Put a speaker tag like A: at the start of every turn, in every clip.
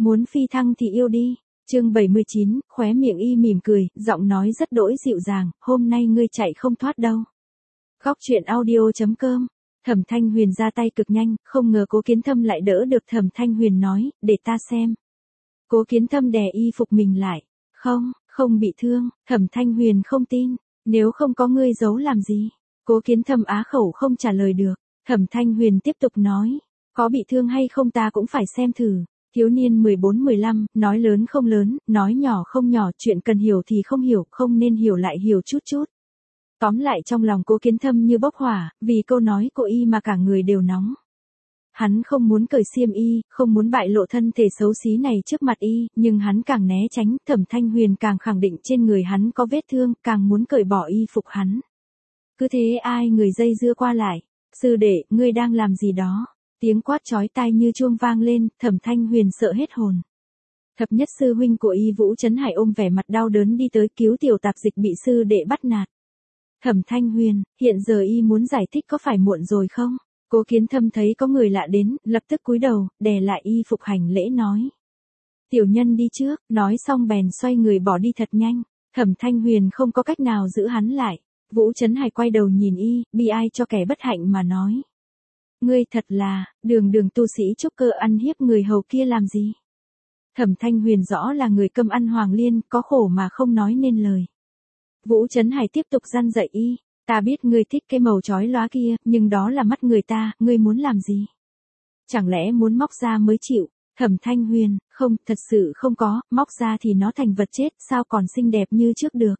A: Muốn phi thăng thì yêu đi. Chương 79, khóe miệng y mỉm cười, giọng nói rất đỗi dịu dàng, hôm nay ngươi chạy không thoát đâu. Góc truyện audio.com. Thẩm Thanh Huyền ra tay cực nhanh, không ngờ Cố Kiến Thâm lại đỡ được. Thẩm Thanh Huyền nói, để ta xem. Cố Kiến Thâm đè y phục mình lại. Không bị thương. Thẩm Thanh Huyền không tin. Nếu không có ngươi giấu làm gì? Cố Kiến Thâm á khẩu không trả lời được. Thẩm Thanh Huyền tiếp tục nói, có bị thương hay không ta cũng phải xem thử. Thiếu niên 14-15, nói lớn không lớn, nói nhỏ không nhỏ, chuyện cần hiểu thì không hiểu, không nên hiểu lại hiểu chút chút. Tóm lại trong lòng Cố Kiến Thâm như bốc hỏa, vì câu nói của y mà cả người đều nóng. Hắn không muốn cởi xiêm y, không muốn bại lộ thân thể xấu xí này trước mặt y, nhưng hắn càng né tránh. Thẩm Thanh Huyền càng khẳng định trên người hắn có vết thương, càng muốn cởi bỏ y phục hắn. Cứ thế ai người dây dưa qua lại. Sư đệ, ngươi đang làm gì đó? Tiếng quát chói tai như chuông vang lên, Thẩm Thanh Huyền sợ hết hồn. Thập nhất sư huynh của y Vũ Chấn Hải ôm vẻ mặt đau đớn đi tới cứu tiểu tạp dịch bị sư đệ bắt nạt. Thẩm Thanh Huyền, hiện giờ y muốn giải thích có phải muộn rồi không? Cố Kiến Thâm thấy có người lạ đến, lập tức cúi đầu, đè lại y phục hành lễ nói. Tiểu nhân đi trước, nói xong bèn xoay người bỏ đi thật nhanh. Thẩm Thanh Huyền không có cách nào giữ hắn lại. Vũ Chấn Hải quay đầu nhìn y, bi ai cho kẻ bất hạnh mà nói. Ngươi thật là, đường tu sĩ trúc cơ ăn hiếp người hầu kia làm gì? Thẩm Thanh Huyền rõ là người câm ăn hoàng liên, có khổ mà không nói nên lời. Vũ Chấn Hải tiếp tục răn dạy y, ta biết ngươi thích cái màu chói lóa kia, nhưng đó là mắt người ta, ngươi muốn làm gì? Chẳng lẽ muốn móc ra mới chịu? Thẩm Thanh Huyền, không, thật sự không có, móc ra thì nó thành vật chết, sao còn xinh đẹp như trước được?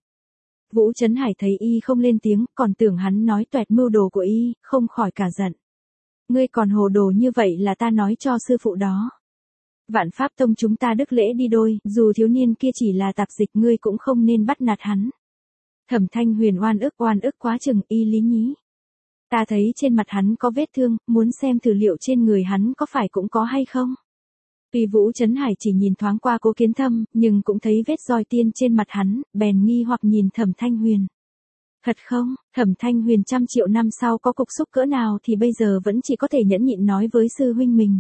A: Vũ Chấn Hải thấy y không lên tiếng, còn tưởng hắn nói toẹt mưu đồ của y, không khỏi cả giận. Ngươi còn hồ đồ như vậy là ta nói cho sư phụ đó. Vạn Pháp Tông chúng ta đức lễ đi đôi, dù thiếu niên kia chỉ là tạp dịch ngươi cũng không nên bắt nạt hắn. Thẩm Thanh Huyền oan ức quá chừng y lý nhí. Ta thấy trên mặt hắn có vết thương, muốn xem thử liệu trên người hắn có phải cũng có hay không. Tuy Vũ Chấn Hải chỉ nhìn thoáng qua Cố Kiến Thâm, nhưng cũng thấy vết roi tiên trên mặt hắn, bèn nghi hoặc nhìn Thẩm Thanh Huyền. Thật không, Thẩm Thanh Huyền 100 triệu năm sau có cục xúc cỡ nào thì bây giờ vẫn chỉ có thể nhẫn nhịn nói với sư huynh mình.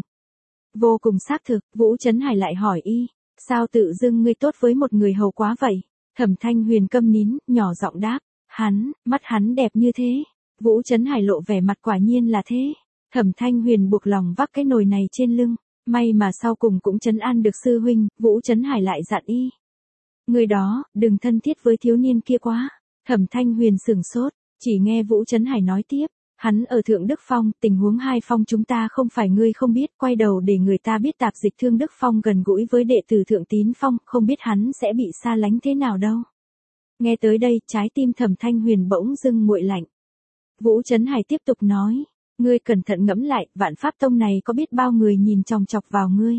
A: Vô cùng xác thực, Vũ Chấn Hải lại hỏi y, sao tự dưng ngươi tốt với một người hầu quá vậy? Thẩm Thanh Huyền câm nín, nhỏ giọng đáp, mắt hắn đẹp như thế. Vũ Chấn Hải lộ vẻ mặt quả nhiên là thế. Thẩm Thanh Huyền buộc lòng vác cái nồi này trên lưng, may mà sau cùng cũng trấn an được sư huynh. Vũ Chấn Hải lại dặn y, người đó, đừng thân thiết với thiếu niên kia quá. Thẩm Thanh Huyền sửng sốt, chỉ nghe Vũ Chấn Hải nói tiếp, hắn ở Thượng Đức Phong, tình huống hai phong chúng ta không phải ngươi không biết, quay đầu để người ta biết tạp dịch Thương Đức Phong gần gũi với đệ tử Thượng Tín Phong, không biết hắn sẽ bị xa lánh thế nào đâu. Nghe tới đây, trái tim Thẩm Thanh Huyền bỗng dưng nguội lạnh. Vũ Chấn Hải tiếp tục nói, ngươi cẩn thận ngẫm lại, Vạn Pháp Tông này có biết bao người nhìn chòng chọc vào ngươi.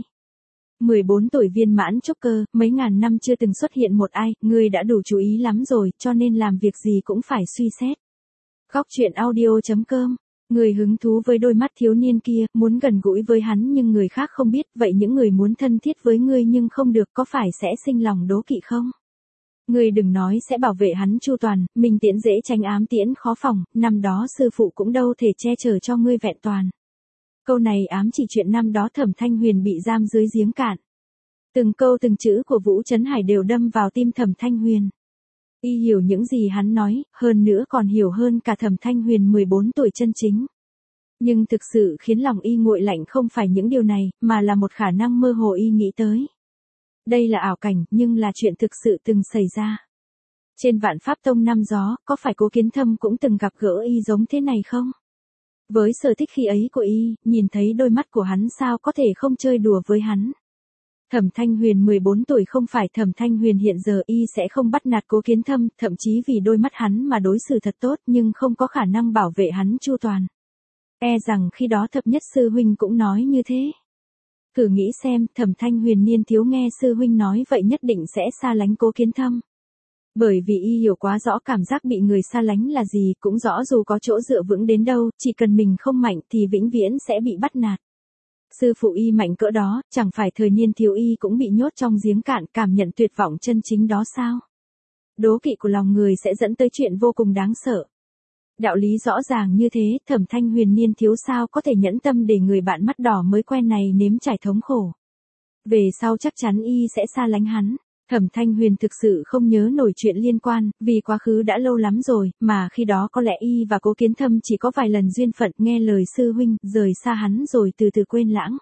A: 14 tuổi viên mãn trúc cơ, mấy ngàn năm chưa từng xuất hiện một ai, ngươi đã đủ chú ý lắm rồi, cho nên làm việc gì cũng phải suy xét. Góc truyện audio.com. Người hứng thú với đôi mắt thiếu niên kia, muốn gần gũi với hắn nhưng người khác không biết, vậy những người muốn thân thiết với ngươi nhưng không được có phải sẽ sinh lòng đố kỵ không? Ngươi đừng nói sẽ bảo vệ hắn chu toàn, mình tiễn dễ tránh ám tiễn khó phòng, năm đó sư phụ cũng đâu thể che chở cho ngươi vẹn toàn. Câu này ám chỉ chuyện năm đó Thẩm Thanh Huyền bị giam dưới giếng cạn. Từng câu từng chữ của Vũ Chấn Hải đều đâm vào tim Thẩm Thanh Huyền. Y hiểu những gì hắn nói, hơn nữa còn hiểu hơn cả Thẩm Thanh Huyền 14 tuổi chân chính. Nhưng thực sự khiến lòng y nguội lạnh không phải những điều này, mà là một khả năng mơ hồ y nghĩ tới. Đây là ảo cảnh, nhưng là chuyện thực sự từng xảy ra. Trên Vạn Pháp Tông năm gió, có phải Cố Kiến Thâm cũng từng gặp gỡ y giống thế này không? Với sở thích khi ấy của y, nhìn thấy đôi mắt của hắn sao có thể không chơi đùa với hắn. Thẩm Thanh Huyền 14 tuổi không phải Thẩm Thanh Huyền hiện giờ y sẽ không bắt nạt Cố Kiến Thâm, thậm chí vì đôi mắt hắn mà đối xử thật tốt nhưng không có khả năng bảo vệ hắn chu toàn. E rằng khi đó thập nhất sư huynh cũng nói như thế. Thử nghĩ xem, Thẩm Thanh Huyền niên thiếu nghe sư huynh nói vậy nhất định sẽ xa lánh Cố Kiến Thâm. Bởi vì y hiểu quá rõ cảm giác bị người xa lánh là gì, cũng rõ dù có chỗ dựa vững đến đâu, chỉ cần mình không mạnh thì vĩnh viễn sẽ bị bắt nạt. Sư phụ y mạnh cỡ đó, chẳng phải thời niên thiếu y cũng bị nhốt trong giếng cạn, cảm nhận tuyệt vọng chân chính đó sao? Đố kỵ của lòng người sẽ dẫn tới chuyện vô cùng đáng sợ. Đạo lý rõ ràng như thế, Thẩm Thanh Huyền niên thiếu sao có thể nhẫn tâm để người bạn mắt đỏ mới quen này nếm trải thống khổ. Về sau chắc chắn y sẽ xa lánh hắn. Thẩm Thanh Huyền thực sự không nhớ nổi chuyện liên quan, vì quá khứ đã lâu lắm rồi, mà khi đó có lẽ y và Cố Kiến Thâm chỉ có vài lần duyên phận nghe lời sư huynh, rời xa hắn rồi từ từ quên lãng.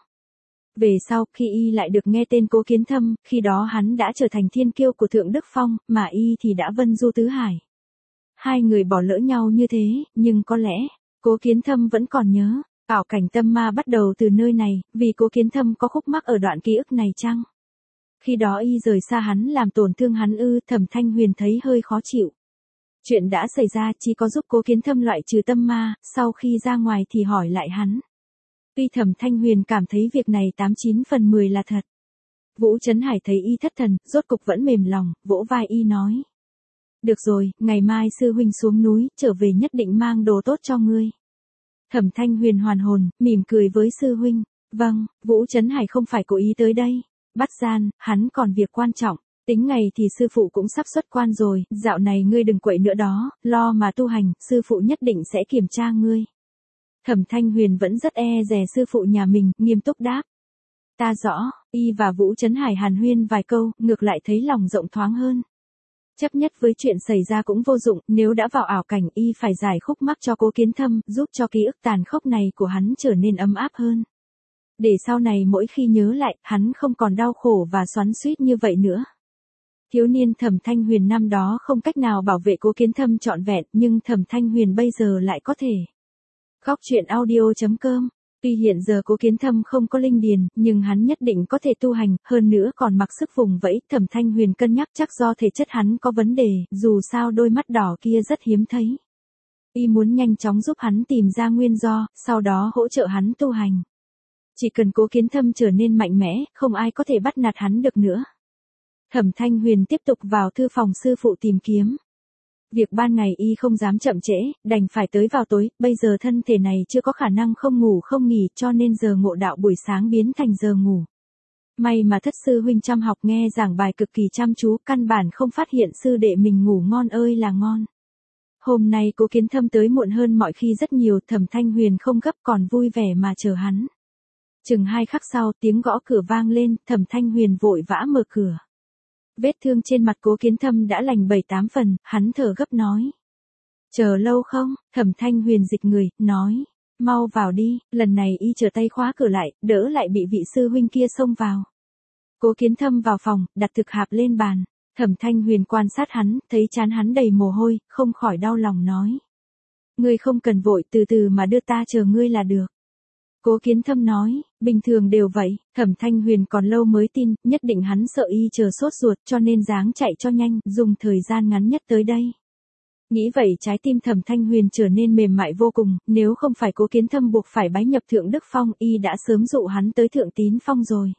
A: Về sau, khi y lại được nghe tên Cố Kiến Thâm, khi đó hắn đã trở thành thiên kiêu của Thượng Đức Phong, mà y thì đã vân du tứ hải. Hai người bỏ lỡ nhau như thế, nhưng có lẽ, Cố Kiến Thâm vẫn còn nhớ, ảo cảnh tâm ma bắt đầu từ nơi này, vì Cố Kiến Thâm có khúc mắc ở đoạn ký ức này chăng? Khi đó y rời xa hắn làm tổn thương hắn ư, Thẩm Thanh Huyền thấy hơi khó chịu. Chuyện đã xảy ra chỉ có giúp Cố Kiến Thâm loại trừ tâm ma, sau khi ra ngoài thì hỏi lại hắn. Tuy Thẩm Thanh Huyền cảm thấy việc này 89 phần 10 là thật. Vũ Trấn Hải thấy y thất thần, rốt cục vẫn mềm lòng, vỗ vai y nói. Được rồi, ngày mai sư huynh xuống núi, trở về nhất định mang đồ tốt cho ngươi. Thẩm Thanh Huyền hoàn hồn, mỉm cười với sư huynh. Vâng, Vũ Trấn Hải không phải cố ý tới đây. Bắt gian, hắn còn việc quan trọng. Tính ngày thì sư phụ cũng sắp xuất quan rồi, dạo này ngươi đừng quậy nữa đó, lo mà tu hành, sư phụ nhất định sẽ kiểm tra ngươi. Thẩm Thanh Huyền vẫn rất e dè sư phụ nhà mình, nghiêm túc đáp. Ta rõ, y và Vũ Trấn Hải hàn huyên vài câu, ngược lại thấy lòng rộng thoáng hơn. Chấp nhất với chuyện xảy ra cũng vô dụng, nếu đã vào ảo cảnh y phải giải khúc mắc cho Cố Kiến Thâm, giúp cho ký ức tàn khốc này của hắn trở nên ấm áp hơn. Để sau này mỗi khi nhớ lại, hắn không còn đau khổ và xoắn xuýt như vậy nữa. Thiếu niên Thẩm Thanh Huyền năm đó không cách nào bảo vệ Cố Kiến Thâm trọn vẹn, nhưng Thẩm Thanh Huyền bây giờ lại có thể. Góc truyện audio.com. Tuy hiện giờ Cố Kiến Thâm không có linh điền, nhưng hắn nhất định có thể tu hành, hơn nữa còn mặc sức vùng vẫy. Thẩm Thanh Huyền cân nhắc chắc do thể chất hắn có vấn đề, dù sao đôi mắt đỏ kia rất hiếm thấy. Y muốn nhanh chóng giúp hắn tìm ra nguyên do, sau đó hỗ trợ hắn tu hành. Chỉ cần Cố Kiến Thâm trở nên mạnh mẽ, không ai có thể bắt nạt hắn được nữa. Thẩm Thanh Huyền tiếp tục vào thư phòng sư phụ tìm kiếm. Việc ban ngày y không dám chậm trễ, đành phải tới vào tối, bây giờ thân thể này chưa có khả năng không ngủ không nghỉ cho nên giờ ngộ đạo buổi sáng biến thành giờ ngủ. May mà thất sư huynh chăm học nghe giảng bài cực kỳ chăm chú, căn bản không phát hiện sư đệ mình ngủ ngon ơi là ngon. Hôm nay Cố Kiến Thâm tới muộn hơn mọi khi rất nhiều, Thẩm Thanh Huyền không gấp còn vui vẻ mà chờ hắn. Chừng 2 khắc sau tiếng gõ cửa vang lên, Thẩm Thanh Huyền vội vã mở cửa. Vết thương trên mặt Cố Kiến Thâm đã lành 7-8 phần, hắn thở gấp nói. Chờ lâu không? Thẩm Thanh Huyền dịch người, nói. Mau vào đi, lần này y trở tay khóa cửa lại, đỡ lại bị vị sư huynh kia xông vào. Cố Kiến Thâm vào phòng, đặt thực hạp lên bàn. Thẩm Thanh Huyền quan sát hắn, thấy trán hắn đầy mồ hôi, không khỏi đau lòng nói. Ngươi không cần vội, từ từ mà đưa, ta chờ ngươi là được. Cố Kiến Thâm nói, bình thường đều vậy. Thẩm Thanh Huyền còn lâu mới tin, nhất định hắn sợ y chờ sốt ruột cho nên dáng chạy cho nhanh, dùng thời gian ngắn nhất tới đây. Nghĩ vậy trái tim Thẩm Thanh Huyền trở nên mềm mại vô cùng, nếu không phải Cố Kiến Thâm buộc phải bái nhập Thượng Đức Phong, y đã sớm dụ hắn tới Thượng Tín Phong rồi.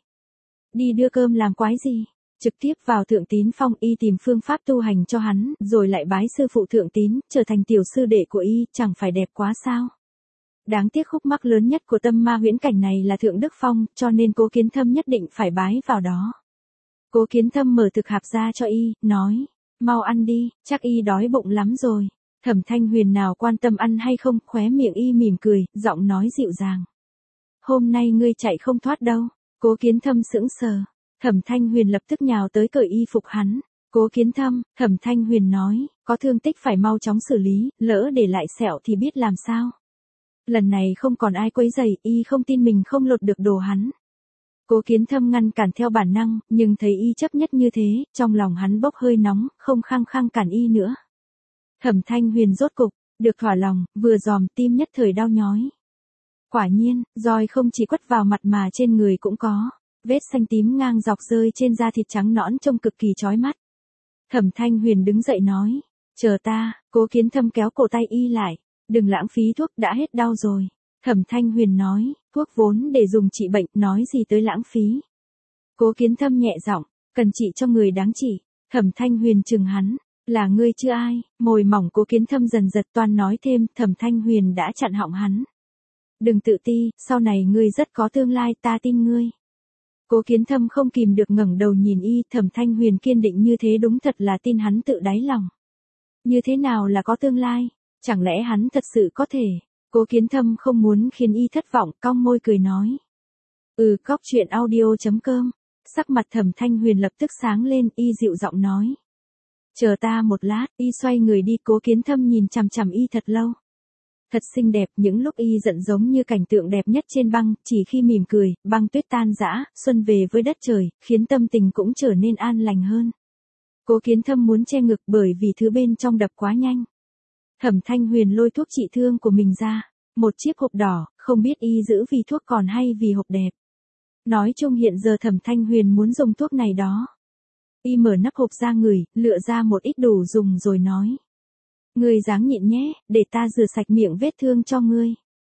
A: Đi đưa cơm làm quái gì? Trực tiếp vào Thượng Tín Phong y tìm phương pháp tu hành cho hắn, rồi lại bái sư phụ Thượng Tín, trở thành tiểu sư đệ của y, chẳng phải đẹp quá sao? Đáng tiếc khúc mắc lớn nhất của tâm ma huyễn cảnh này là Thượng Đức Phong, cho nên Cố Kiến Thâm nhất định phải bái vào đó. Cố Kiến Thâm mở thực hạp ra cho y, nói, mau ăn đi, chắc y đói bụng lắm rồi. Thẩm Thanh Huyền nào quan tâm ăn hay không, khóe miệng y mỉm cười, giọng nói dịu dàng. Hôm nay ngươi chạy không thoát đâu. Cố Kiến Thâm sững sờ. Thẩm Thanh Huyền lập tức nhào tới cởi y phục hắn. Cố Kiến Thâm, Thẩm Thanh Huyền nói, có thương tích phải mau chóng xử lý, lỡ để lại sẹo thì biết làm sao. Lần này không còn ai quấy rầy, y không tin mình không lột được đồ hắn. Cố Kiến Thâm ngăn cản theo bản năng, nhưng thấy y chấp nhất như thế, trong lòng hắn bốc hơi nóng, không khăng khăng cản y nữa. Thẩm Thanh Huyền rốt cục, được thỏa lòng, vừa dòm tim nhất thời đau nhói. Quả nhiên, roi không chỉ quất vào mặt mà trên người cũng có. Vết xanh tím ngang dọc rơi trên da thịt trắng nõn trông cực kỳ chói mắt. Thẩm Thanh Huyền đứng dậy nói, chờ ta. Cố Kiến Thâm kéo cổ tay y lại. Đừng lãng phí thuốc, đã hết đau rồi. Thẩm Thanh Huyền nói, thuốc vốn để dùng trị bệnh, nói gì tới lãng phí. Cố Kiến Thâm nhẹ giọng, cần trị cho người đáng trị. Thẩm Thanh Huyền chừng hắn, là ngươi chưa ai. Môi mỏng Cố Kiến Thâm dần giật toan nói thêm, Thẩm Thanh Huyền đã chặn họng hắn. Đừng tự ti, sau này ngươi rất có tương lai, ta tin ngươi. Cố Kiến Thâm không kìm được ngẩng đầu nhìn y, Thẩm Thanh Huyền kiên định như thế đúng thật là tin hắn tự đáy lòng. Như thế nào là có tương lai? Chẳng lẽ hắn thật sự có thể? Cố Kiến Thâm không muốn khiến y thất vọng, cong môi cười nói. Góc truyện audio.com Sắc mặt Thẩm Thanh Huyền lập tức sáng lên, y dịu giọng nói. Chờ ta một lát, y xoay người đi. Cố Kiến Thâm nhìn chằm chằm y thật lâu. Thật xinh đẹp, những lúc y giận giống như cảnh tượng đẹp nhất trên băng, chỉ khi mỉm cười, băng tuyết tan rã, xuân về với đất trời, khiến tâm tình cũng trở nên an lành hơn. Cố Kiến Thâm muốn che ngực bởi vì thứ bên trong đập quá nhanh. Thẩm Thanh Huyền lôi thuốc trị thương của mình ra, một chiếc hộp đỏ, không biết y giữ vì thuốc còn hay vì hộp đẹp. Nói chung hiện giờ Thẩm Thanh Huyền muốn dùng thuốc này đó. Y mở nắp hộp ra ngửi, lựa ra một ít đủ dùng rồi nói. Ngươi ráng nhịn nhé, để ta rửa sạch miệng vết thương cho ngươi.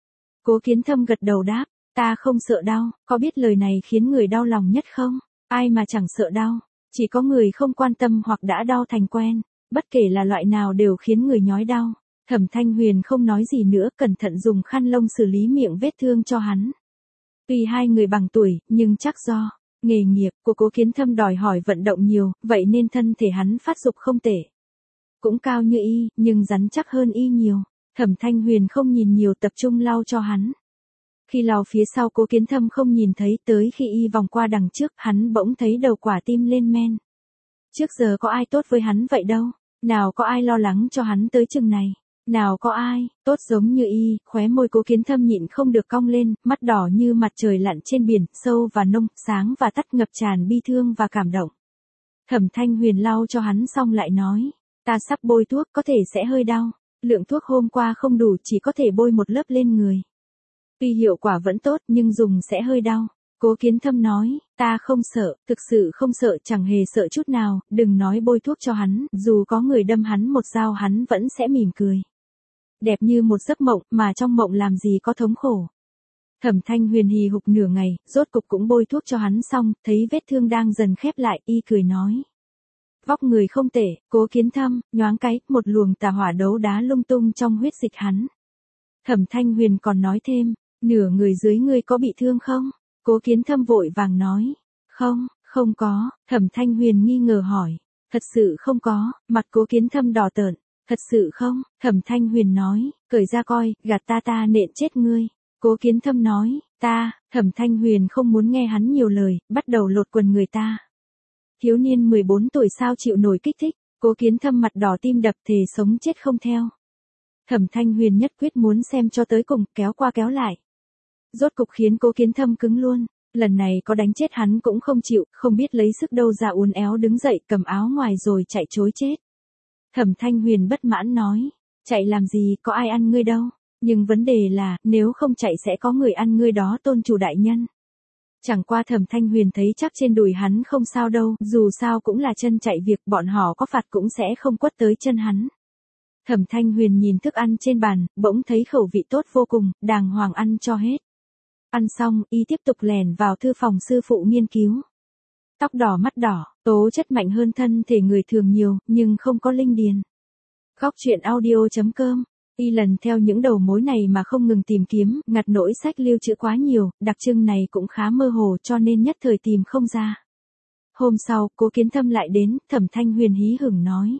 A: Cố Kiến Thâm gật đầu đáp, ta không sợ đau, có biết lời này khiến người đau lòng nhất không? Ai mà chẳng sợ đau, chỉ có người không quan tâm hoặc đã đau thành quen, bất kể là loại nào đều khiến người nhói đau. Thẩm Thanh Huyền không nói gì nữa, cẩn thận dùng khăn lông xử lý miệng vết thương cho hắn. Tuy hai người bằng tuổi, nhưng chắc do nghề nghiệp của Cố Kiến Thâm đòi hỏi vận động nhiều, vậy nên thân thể hắn phát dục không tệ. Cũng cao như y, nhưng rắn chắc hơn y nhiều. Thẩm Thanh Huyền không nhìn nhiều, tập trung lau cho hắn. Khi lau phía sau Cố Kiến Thâm không nhìn thấy, tới khi y vòng qua đằng trước, hắn bỗng thấy đầu quả tim lên men. Trước giờ có ai tốt với hắn vậy đâu, nào có ai lo lắng cho hắn tới chừng này. Nào có ai, tốt giống như y. Khóe môi Cố Kiến Thâm nhịn không được cong lên, mắt đỏ như mặt trời lặn trên biển, sâu và nông, sáng và tắt ngập tràn bi thương và cảm động. Thẩm Thanh Huyền lau cho hắn xong lại nói, ta sắp bôi thuốc, có thể sẽ hơi đau. Lượng thuốc hôm qua không đủ, chỉ có thể bôi một lớp lên người. Tuy hiệu quả vẫn tốt nhưng dùng sẽ hơi đau. Cố Kiến Thâm nói, ta không sợ, thực sự không sợ, chẳng hề sợ chút nào, đừng nói bôi thuốc cho hắn, dù có người đâm hắn một dao hắn vẫn sẽ mỉm cười. Đẹp như một giấc mộng, mà trong mộng làm gì có thống khổ. Thẩm Thanh Huyền hì hục nửa ngày, rốt cục cũng bôi thuốc cho hắn xong, thấy vết thương đang dần khép lại, y cười nói. Vóc người không tệ, Cố Kiến Thâm, nhoáng cái, một luồng tà hỏa đấu đá lung tung trong huyết dịch hắn. Thẩm Thanh Huyền còn nói thêm, nửa người dưới ngươi có bị thương không? Cố Kiến Thâm vội vàng nói, không, không có. Thẩm Thanh Huyền nghi ngờ hỏi, thật sự không có. Mặt Cố Kiến Thâm đỏ tợn, thật sự không? Thẩm Thanh Huyền nói, cởi ra coi, gạt ta nện chết ngươi. Cố Kiến Thâm nói, Thẩm Thanh Huyền không muốn nghe hắn nhiều lời, bắt đầu lột quần người ta. Thiếu niên 14 tuổi sao chịu nổi kích thích. Cố Kiến Thâm mặt đỏ tim đập, thề sống chết không theo. Thẩm Thanh Huyền nhất quyết muốn xem cho tới cùng, kéo qua kéo lại. Rốt cục khiến Cố Kiến Thâm cứng luôn. Lần này có đánh chết hắn cũng không chịu, không biết lấy sức đâu ra uốn éo đứng dậy, cầm áo ngoài rồi chạy trối chết. Thẩm Thanh Huyền bất mãn nói, chạy làm gì, có ai ăn ngươi đâu. Nhưng vấn đề là, nếu không chạy sẽ có người ăn ngươi đó tôn chủ đại nhân. Chẳng qua Thẩm Thanh Huyền thấy chắc trên đùi hắn không sao đâu, dù sao cũng là chân chạy việc, bọn họ có phạt cũng sẽ không quất tới chân hắn. Thẩm Thanh Huyền nhìn thức ăn trên bàn, bỗng thấy khẩu vị tốt vô cùng, đàng hoàng ăn cho hết. Ăn xong, y tiếp tục lèn vào thư phòng sư phụ nghiên cứu. Tóc đỏ mắt đỏ, tố chất mạnh hơn thân thể người thường nhiều, nhưng không có linh điền. Góc truyện audio.com. Y lần theo những đầu mối này mà không ngừng tìm kiếm, ngặt nỗi sách lưu trữ quá nhiều, đặc trưng này cũng khá mơ hồ cho nên nhất thời tìm không ra. Hôm sau, Cố Kiến Thâm lại đến, Thẩm Thanh Huyền hí hửng nói.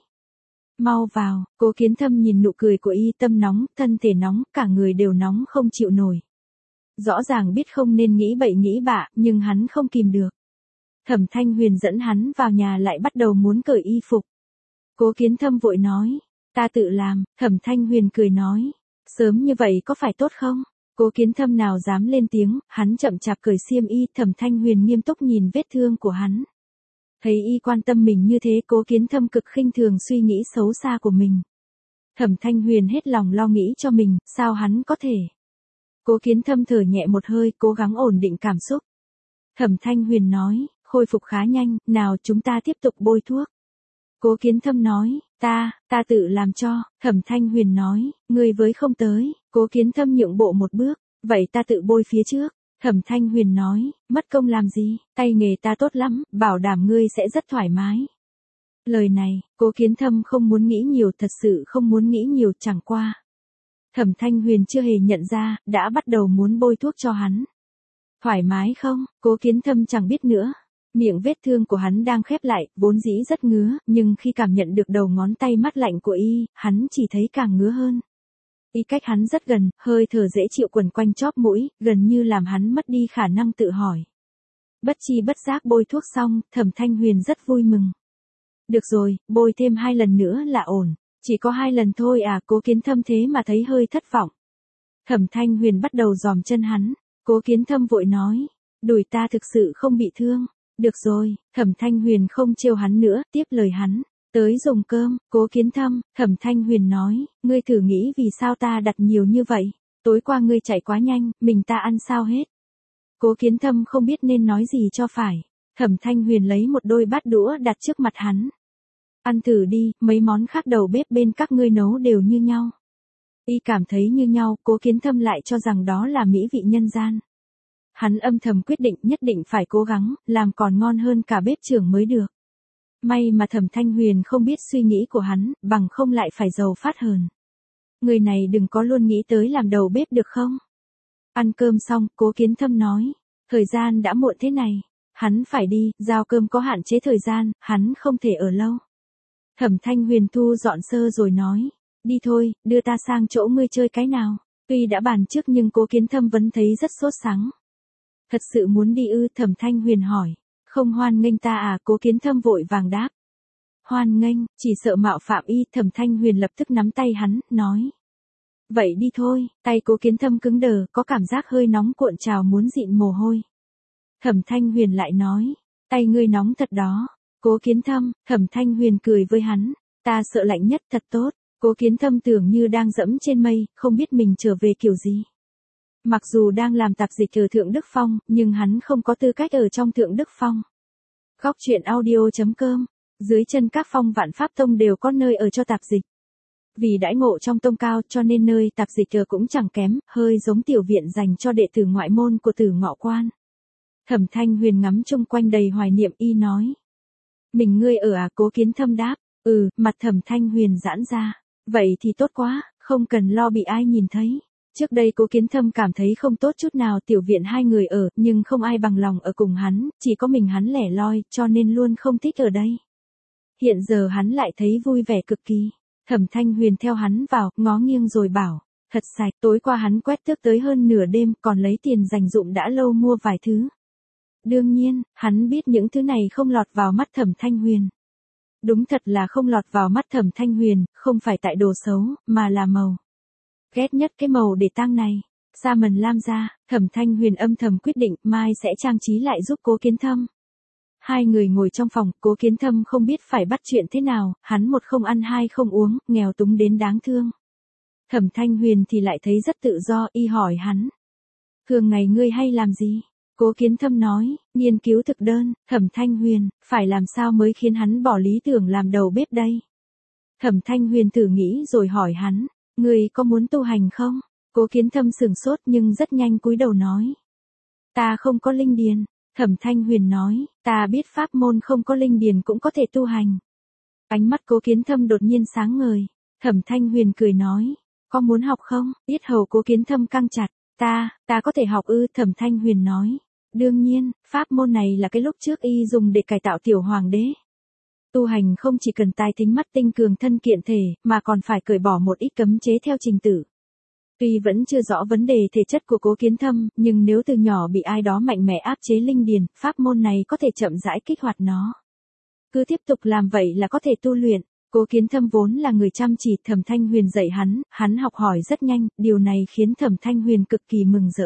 A: Mau vào. Cố Kiến Thâm nhìn nụ cười của y, tâm nóng, thân thể nóng, cả người đều nóng không chịu nổi. Rõ ràng biết không nên nghĩ bậy nghĩ bạ, nhưng hắn không kìm được. Thẩm Thanh Huyền dẫn hắn vào nhà lại bắt đầu muốn cởi y phục. Cố Kiến Thâm vội nói, ta tự làm. Thẩm Thanh Huyền cười nói, sớm như vậy có phải tốt không? Cố Kiến Thâm nào dám lên tiếng, hắn chậm chạp cởi xiêm y. Thẩm Thanh Huyền nghiêm túc nhìn vết thương của hắn. Thấy y quan tâm mình như thế, Cố Kiến Thâm cực khinh thường suy nghĩ xấu xa của mình. Thẩm Thanh Huyền hết lòng lo nghĩ cho mình, sao hắn có thể? Cố Kiến Thâm thở nhẹ một hơi, cố gắng ổn định cảm xúc. Thẩm Thanh Huyền nói, khôi phục khá nhanh, nào chúng ta tiếp tục bôi thuốc. Cố Kiến Thâm nói, ta tự làm cho. Thẩm Thanh Huyền nói, ngươi với không tới. Cố Kiến Thâm nhượng bộ một bước, vậy ta tự bôi phía trước. Thẩm Thanh Huyền nói, mất công làm gì, tay nghề ta tốt lắm, bảo đảm ngươi sẽ rất thoải mái. Lời này, Cố Kiến Thâm không muốn nghĩ nhiều, thật sự không muốn nghĩ nhiều, chẳng qua. Thẩm Thanh Huyền chưa hề nhận ra, đã bắt đầu muốn bôi thuốc cho hắn. Thoải mái không? Cố Kiến Thâm chẳng biết nữa. Miệng vết thương của hắn đang khép lại, vốn dĩ rất ngứa, nhưng khi cảm nhận được đầu ngón tay mát lạnh của y, hắn chỉ thấy càng ngứa hơn. Y cách hắn rất gần, hơi thở dễ chịu quẩn quanh chóp mũi, gần như làm hắn mất đi khả năng tự hỏi. Bất chi bất giác bôi thuốc xong, Thẩm Thanh Huyền rất vui mừng. Được rồi, bôi thêm 2 lần nữa là ổn. Chỉ có 2 lần thôi à, Cố Kiến Thâm thế mà thấy hơi thất vọng. Thẩm Thanh Huyền bắt đầu giòm chân hắn. Cố Kiến Thâm vội nói. Đùi ta thực sự không bị thương. Được rồi, Thẩm Thanh Huyền không trêu hắn nữa, tiếp lời hắn. Tới dùng cơm, Cố Kiến Thâm, Thẩm Thanh Huyền nói. Ngươi thử nghĩ vì sao ta đặt nhiều như vậy. Tối qua ngươi chạy quá nhanh, mình ta ăn sao hết. Cố Kiến Thâm không biết nên nói gì cho phải. Thẩm Thanh Huyền lấy một đôi bát đũa đặt trước mặt hắn. Ăn thử đi, mấy món khác đầu bếp bên các ngươi nấu đều như nhau. Y cảm thấy như nhau, Cố Kiến Thâm lại cho rằng đó là mỹ vị nhân gian. Hắn âm thầm quyết định nhất định phải cố gắng, làm còn ngon hơn cả bếp trưởng mới được. May mà Thẩm Thanh Huyền không biết suy nghĩ của hắn, bằng không lại phải giàu phát hờn. Người này đừng có luôn nghĩ tới làm đầu bếp được không? Ăn cơm xong, Cố Kiến Thâm nói. Thời gian đã muộn thế này. Hắn phải đi, giao cơm có hạn chế thời gian, hắn không thể ở lâu. Thẩm Thanh Huyền thu dọn sơ rồi nói. Đi thôi, đưa ta sang chỗ ngươi chơi cái nào. Tuy đã bàn trước nhưng Cố Kiến Thâm vẫn thấy rất sốt sắng. Thật sự muốn đi ư? Thẩm Thanh Huyền hỏi. Không hoan nghênh ta à? Cố Kiến Thâm vội vàng đáp. Hoan nghênh, chỉ sợ mạo phạm y. Thẩm Thanh Huyền lập tức nắm tay hắn, nói. Vậy đi thôi, tay Cố Kiến Thâm cứng đờ, có cảm giác hơi nóng cuộn trào muốn dịn mồ hôi. Thẩm Thanh Huyền lại nói, tay ngươi nóng thật đó. Cố Kiến Thâm, Thẩm Thanh Huyền cười với hắn, ta sợ lạnh nhất thật tốt. Cố Kiến Thâm tưởng như đang dẫm trên mây, không biết mình trở về kiểu gì. Mặc dù đang làm tạp dịch ở Thượng Đức Phong, nhưng hắn không có tư cách ở trong Thượng Đức Phong. Góc truyện audio.com, dưới chân các phong vạn pháp tông đều có nơi ở cho tạp dịch. Vì đãi ngộ trong tông cao cho nên nơi tạp dịch ở cũng chẳng kém, hơi giống tiểu viện dành cho đệ tử ngoại môn của Tử Ngọ Quan. Thẩm Thanh Huyền ngắm chung quanh đầy hoài niệm y nói. Mình ngươi ở à? Cố Kiến Thâm đáp. Mặt Thẩm Thanh Huyền giãn ra. Vậy thì tốt quá, không cần lo bị ai nhìn thấy. Trước đây Cố Kiến Thâm cảm thấy không tốt chút nào tiểu viện 2 người ở, nhưng không ai bằng lòng ở cùng hắn, chỉ có mình hắn lẻ loi, cho nên luôn không thích ở đây. Hiện giờ hắn lại thấy vui vẻ cực kỳ. Thẩm Thanh Huyền theo hắn vào, ngó nghiêng rồi bảo, thật sạch, tối qua hắn quét tước tới hơn nửa đêm, còn lấy tiền dành dụm đã lâu mua vài thứ. Đương nhiên, hắn biết những thứ này không lọt vào mắt Thẩm Thanh Huyền. Đúng thật là không lọt vào mắt Thẩm Thanh Huyền, không phải tại đồ xấu, mà là màu. Ghét nhất cái màu để tang này. Sa mần lam ra, Thẩm Thanh Huyền âm thầm quyết định mai sẽ trang trí lại giúp Cố Kiến Thâm. 2 người ngồi trong phòng, Cố Kiến Thâm không biết phải bắt chuyện thế nào, hắn một không ăn hai không uống, nghèo túng đến đáng thương. Thẩm Thanh Huyền thì lại thấy rất tự do, y hỏi hắn. Thường ngày ngươi hay làm gì? Cố Kiến Thâm nói, nghiên cứu thực đơn. Thẩm Thanh Huyền, phải làm sao mới khiến hắn bỏ lý tưởng làm đầu bếp đây? Thẩm Thanh Huyền thử nghĩ rồi hỏi hắn, ngươi có muốn tu hành không? Cố Kiến Thâm sửng sốt nhưng rất nhanh cúi đầu nói. Ta không có linh điền. Thẩm Thanh Huyền nói, ta biết pháp môn không có linh điền cũng có thể tu hành. Ánh mắt Cố Kiến Thâm đột nhiên sáng ngời. Thẩm Thanh Huyền cười nói, có muốn học không? Yết hầu Cố Kiến Thâm căng chặt, ta có thể học ư? Thẩm Thanh Huyền nói, đương nhiên, pháp môn này là cái lúc trước y dùng để cải tạo tiểu hoàng đế. Tu hành không chỉ cần tài tính mắt tinh cường thân kiện thể, mà còn phải cởi bỏ một ít cấm chế theo trình tự. Tuy vẫn chưa rõ vấn đề thể chất của Cố Kiến Thâm, nhưng nếu từ nhỏ bị ai đó mạnh mẽ áp chế linh điền, pháp môn này có thể chậm rãi kích hoạt nó. Cứ tiếp tục làm vậy là có thể tu luyện. Cố Kiến Thâm vốn là người chăm chỉ, Thẩm Thanh Huyền dạy hắn học hỏi rất nhanh, điều này khiến Thẩm Thanh Huyền cực kỳ mừng rỡ.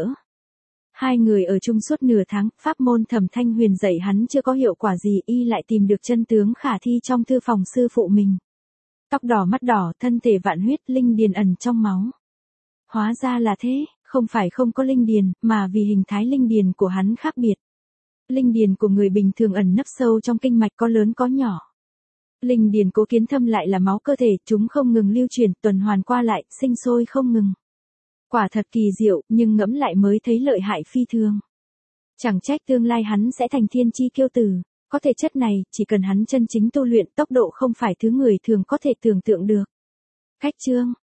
A: 2 người ở chung suốt nửa tháng, pháp môn Thẩm Thanh Huyền dạy hắn chưa có hiệu quả gì, y lại tìm được chân tướng khả thi trong thư phòng sư phụ mình. Tóc đỏ mắt đỏ, thân thể vạn huyết, linh điền ẩn trong máu. Hóa ra là thế, không phải không có linh điền, mà vì hình thái linh điền của hắn khác biệt. Linh điền của người bình thường ẩn nấp sâu trong kinh mạch, có lớn có nhỏ. Linh điền Cố Kiến Thâm lại là máu cơ thể, chúng không ngừng lưu chuyển, tuần hoàn qua lại, sinh sôi không ngừng. Quả thật kỳ diệu, nhưng ngẫm lại mới thấy lợi hại phi thường. Chẳng trách tương lai hắn sẽ thành thiên chi kiêu tử. Có thể chất này, chỉ cần hắn chân chính tu luyện, tốc độ không phải thứ người thường có thể tưởng tượng được. Cách chương